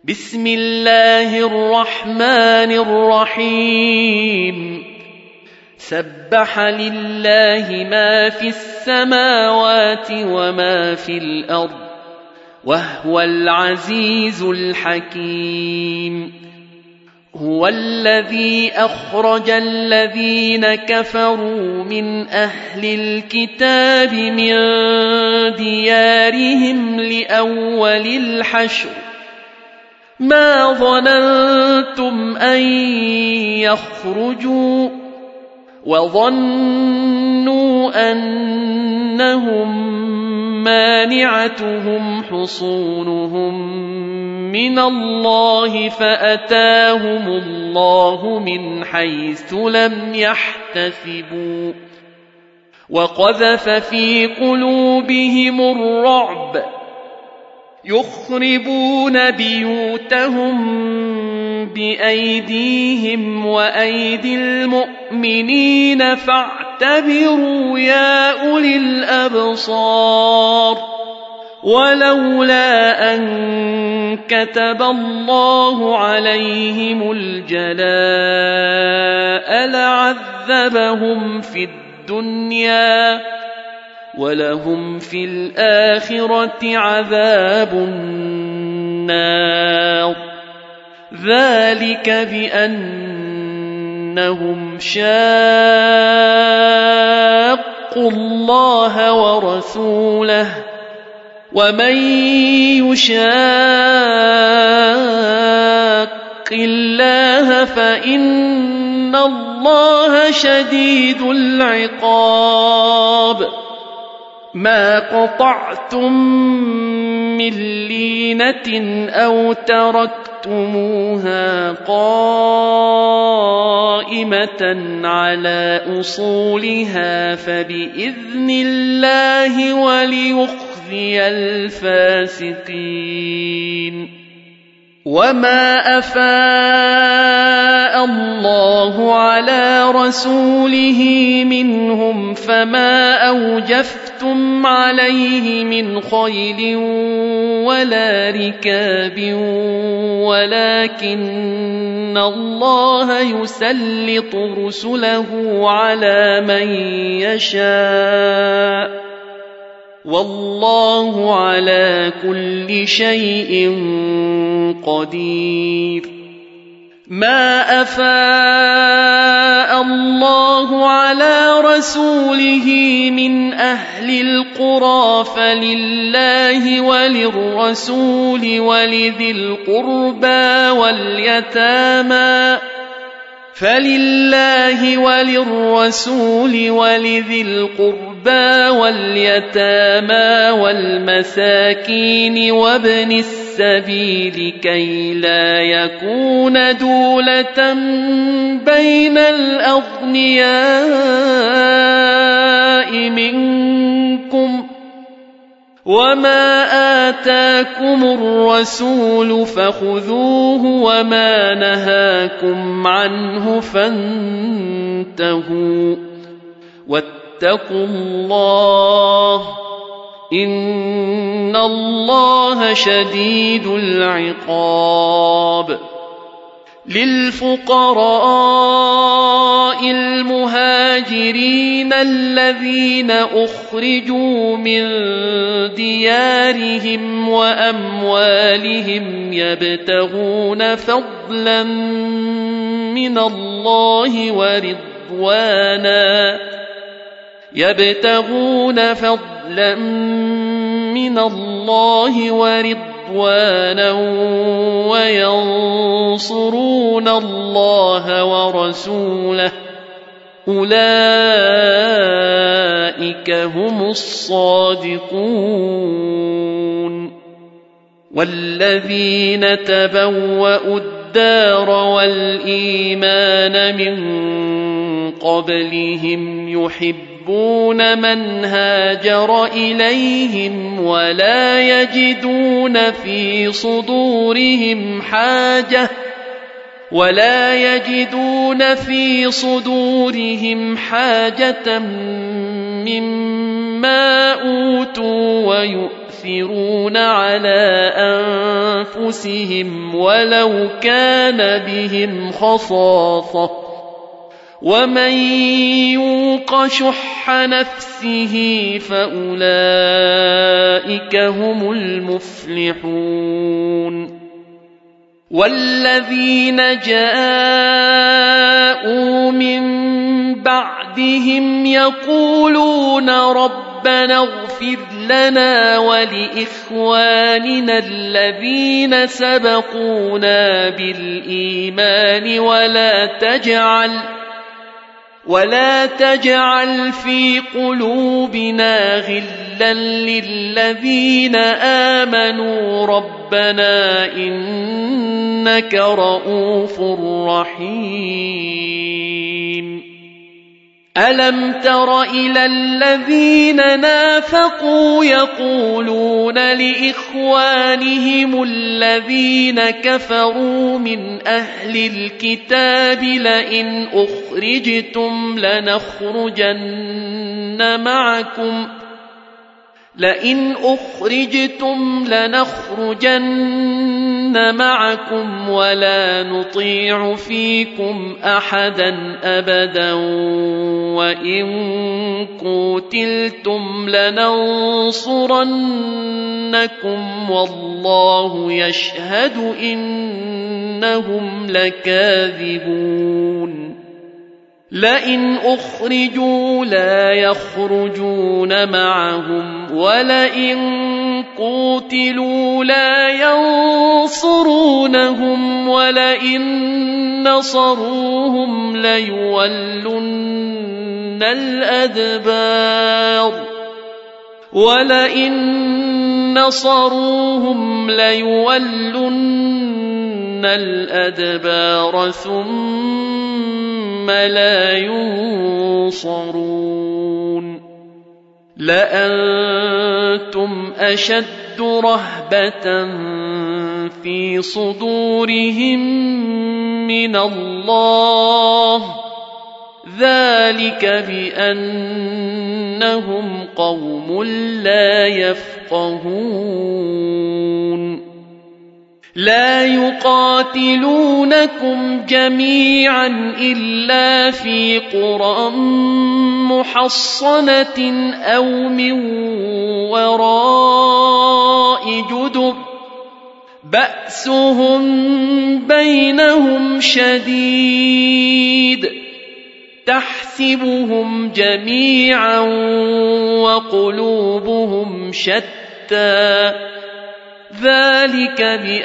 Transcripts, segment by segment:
بسم الله الرحمن الرحيم سبح لله ما في السماوات وما في الأرض وهو العزيز الحكيم هو الذي أخرج الذين كفروا من أهل الكتاب من ديارهم لأول الحشر ما ظننتم أن يخرجوا وظنوا أنهم مانعتهم حصونهم من الله فأتاهم الله من حيث لم يحتسبوا وقذف في قلوبهم الرعب يخربون بيوتهم بأيديهم وأيدي المؤمنين فاعتبروا يا أولي الأبصار ولولا أن كتب الله عليهم الجلاء لعذبهم في الدنيا ولهم في الآخرة عذاب النار ذلك بأنهم شاقوا الله ورسوله ومن يشاق الله فإن الله شديد العقاب ما قطعتم من لينة أو تركتموها قائمة على أصولها فبإذن الله وليخزي الفاسقين وما أفاء الله على رسوله منهم فما أوجفتم عليه من خيل ولا ركاب ولكن الله يسلط رسله على من يشاء والله على كل شيء قدير ما أفاء الله على رسوله من أهل القرى فلله وللرسول ولذي القربى واليتامى والمساكين وابن السبيل كي لا يكون دولة بين الأغنياء منكم وما آتاكم الرسول فخذوه وما نهاكم عنه فانتهوا واتقوا الله إن الله شديد العقاب للفقراء المهاجرين الذين أخرجوا من ديارهم وأموالهم يبتغون فضلا من الله ورضوانا وينصرون الله ورسوله أولئك هم الصادقون والذين تبوأوا الدار والإيمان من قبلهم يحبون من هاجر إليهم ولا يجدون في صدورهم حاجة مما أوتوا ويؤثرون على أنفسهم ولو كان بهم خصاصة ومن يوق شح نفسه فأولئك هم المفلحون والذين جاءوا من بعدهم يقولون ربنا اغفر لنا ولإخواننا الذين سبقونا بالإيمان ولا تجعل في قلوبنا غلا للذين آمنوا ربنا إنك رؤوف رحيم ألم تر إلى الذين نافقوا يقولون لإخوانهم الذين كفروا من أهل الكتاب لئن أخرجتم لنخرجن معكم ولا نطيع فيكم أحدا أبدا وإن قتلتم لننصرنكم والله يشهد إنهم لكاذبون لئن أخرجوا لا يخرجون معهم ولئن قوتلوا لا ينصرونهم ولئن نصروهم ليولن الأدبار ثم لا ينصرون لأنتم أشد رهبة في صدورهم من الله ذلك بأنهم قوم لا يفقهون لا يقاتلونكم جميعا إلا في قرى محصنة أو من وراء جدر بأسهم بينهم شديد تحسبهم جميعا وقلوبهم شتى ذلك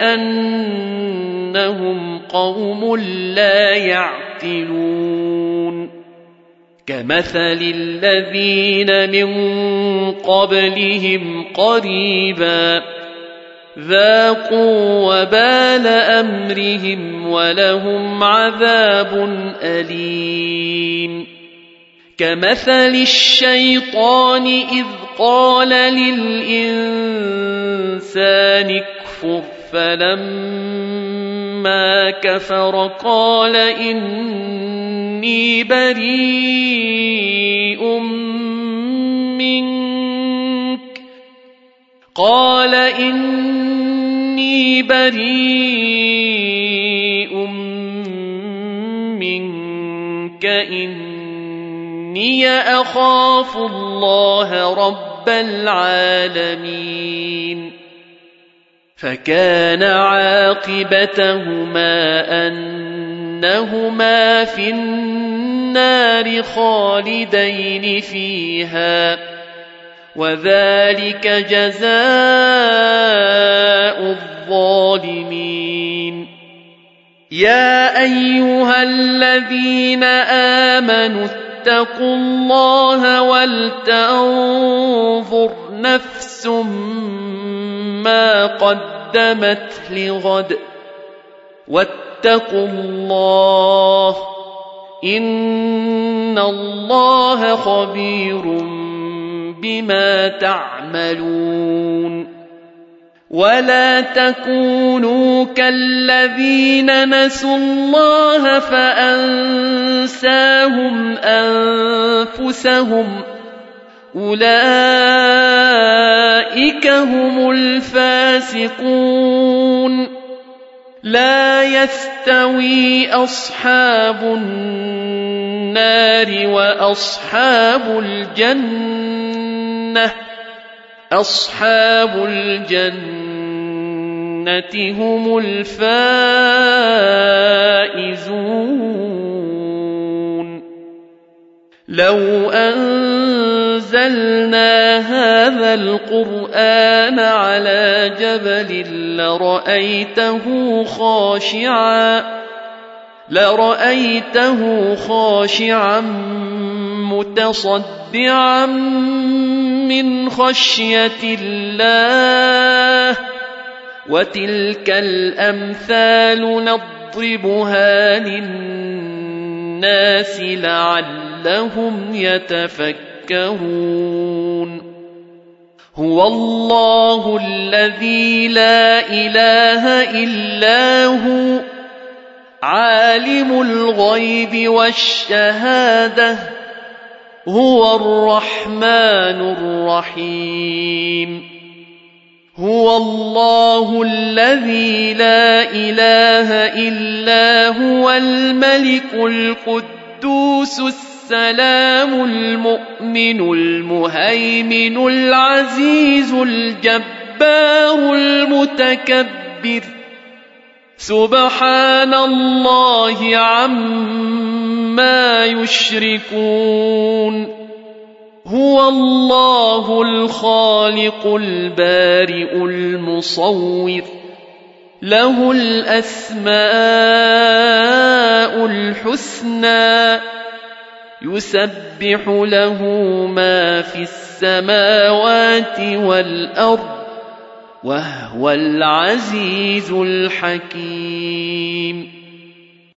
بأنهم قوم لا يعقلون كمثل الذين من قبلهم قريبا ذاقوا وبال أمرهم ولهم عذاب أليم كمثل الشيطان إذ قال للإنسان اكفر فلما كفر قال إني بريء منك إني أخاف الله رب العالمين فكان عاقبتهما أنهما في النار خالدين فيها وذلك جزاء الظالمين يا أيها الذين آمنوا اتقوا الله ولتنظر نفس ما قدمت لغد واتقوا الله إن الله خبير بما تعملون ولا تكونوا كالذين نسوا الله فأنساهم أنفسهم أولئك هم الفاسقون لا يستوي أصحاب النار وأصحاب الجنة أصحاب الجنة هم الفائزون لو أنزلنا هذا القرآن على جبل لرأيته خاشعا متصدعا من خشية الله وتلك الأمثال نضربها للناس لعلهم يتفكرون هو الله الذي لا إله إلا هو عالم الغيب والشهادة هو الرحمن الرحيم هو الله الذي لا إله إلا هو الملك القدوس السلام المؤمن المهيمن العزيز الجبار المتكبر سبحان الله عما يشركون هو الله الخالق البارئ المصور له الأسماء الحسنى يسبح له ما في السماوات والأرض وهو العزيز الحكيم